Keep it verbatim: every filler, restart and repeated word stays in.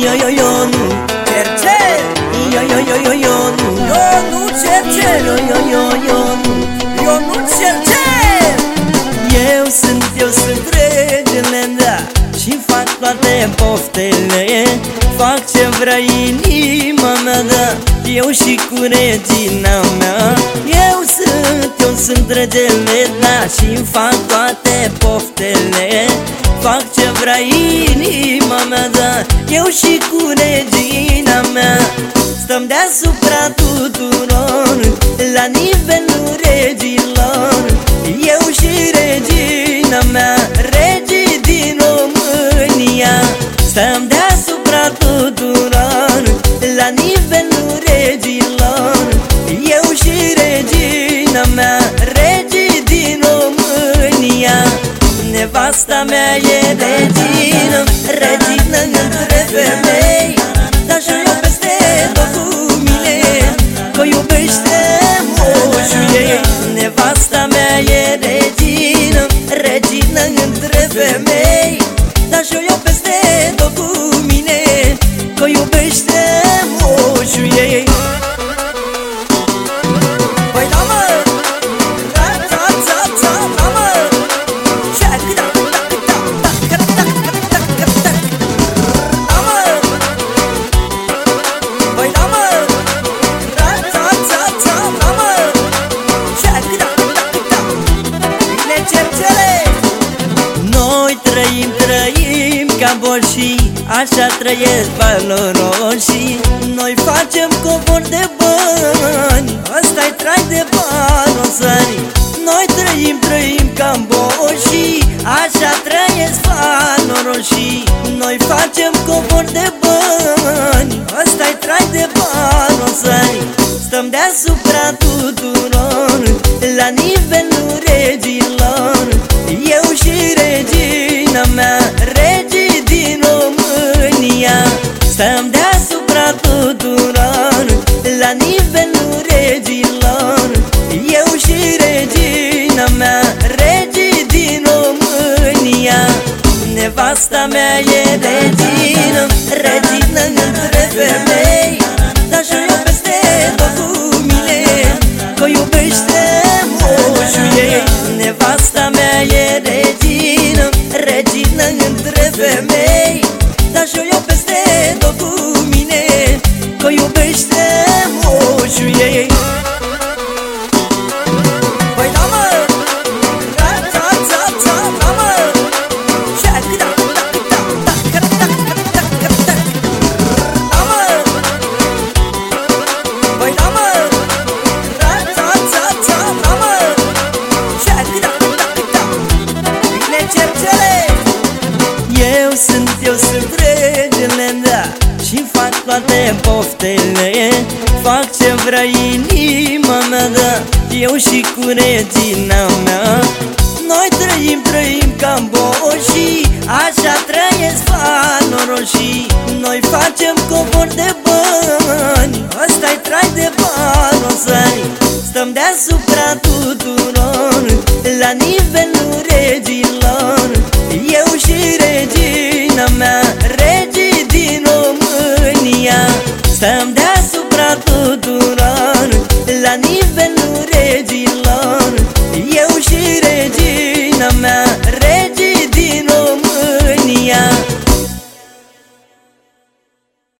Io, io, Ionu Cercel, Io, io, io, io, Ionu Ionu Cercel, Io, io, io, Ionu Ionu Cercel. Eu sunt, eu sunt regele, da, și fac toate poftele. Fac ce vrea inima mea, da, eu și cu regina mea. Eu sunt, eu sunt regele, da, și fac toate poftele. Fac ce vrea inima mea, da, eu și cu regina mea. Stăm deasupra tuturor, la nivelul regilor, eu și regina mea, regii din România. Stăm deasupra tuturor, la nivelul regilor, eu și regina mea, regii din România. Nevasta mea e regină, regină între femei, dar și eu peste tot cu mine, că iubește moșul ei. Nevasta mea e regină, regină între femei, dar și eu peste tot cu mine, că iubește moșul ei. Păi da, mă, da, da, da, da, da, mă. Ceacă, da, da, da, da, da, da, da, da, da, da, mă. Păi da, mă, da, da, da, da, da, mă. Ceacă, da, da, da, bine, Cercele. Noi trăim, trăim ca boșii, așa trăiesc valoroșii. Noi facem covor de bani, ăsta-i trai de bani, o țări. Noi trăim, trăim ca boșii, așa trăiesc valoroșii. Noi facem covor de bani, ăsta-i trai de bani, o țări. Stăm deasupra tuturor, la nivelul regilor, eu și regina mea, regii din România. Stăm deasupra tuturor, la nivelul regilor, eu și regina mea, regii din România. Nevasta mea e regină, regină între femei, dar și eu peste tot cu mine, că iubește moșul ei. Nevasta mea e regină, regină între femei, dar și eu peste tot cu mine, că iubește moșul ei. Păi da, mă, da, da, da, da, da, mă. Ceacă, da, da, da, da, da, da, da, da, da, mă. Păi da, mă, da, da, da, da, da, mă. Ceacă, da, da, da, bine, Cercele. Eu sunt, eu sunt regele, da, și fac toate poftele. Fac ce vrea inima mea, da, eu și cu regina mea. Noi trăim, trăim ca boșii, așa trăiesc valoroșii. Noi facem covor de bani,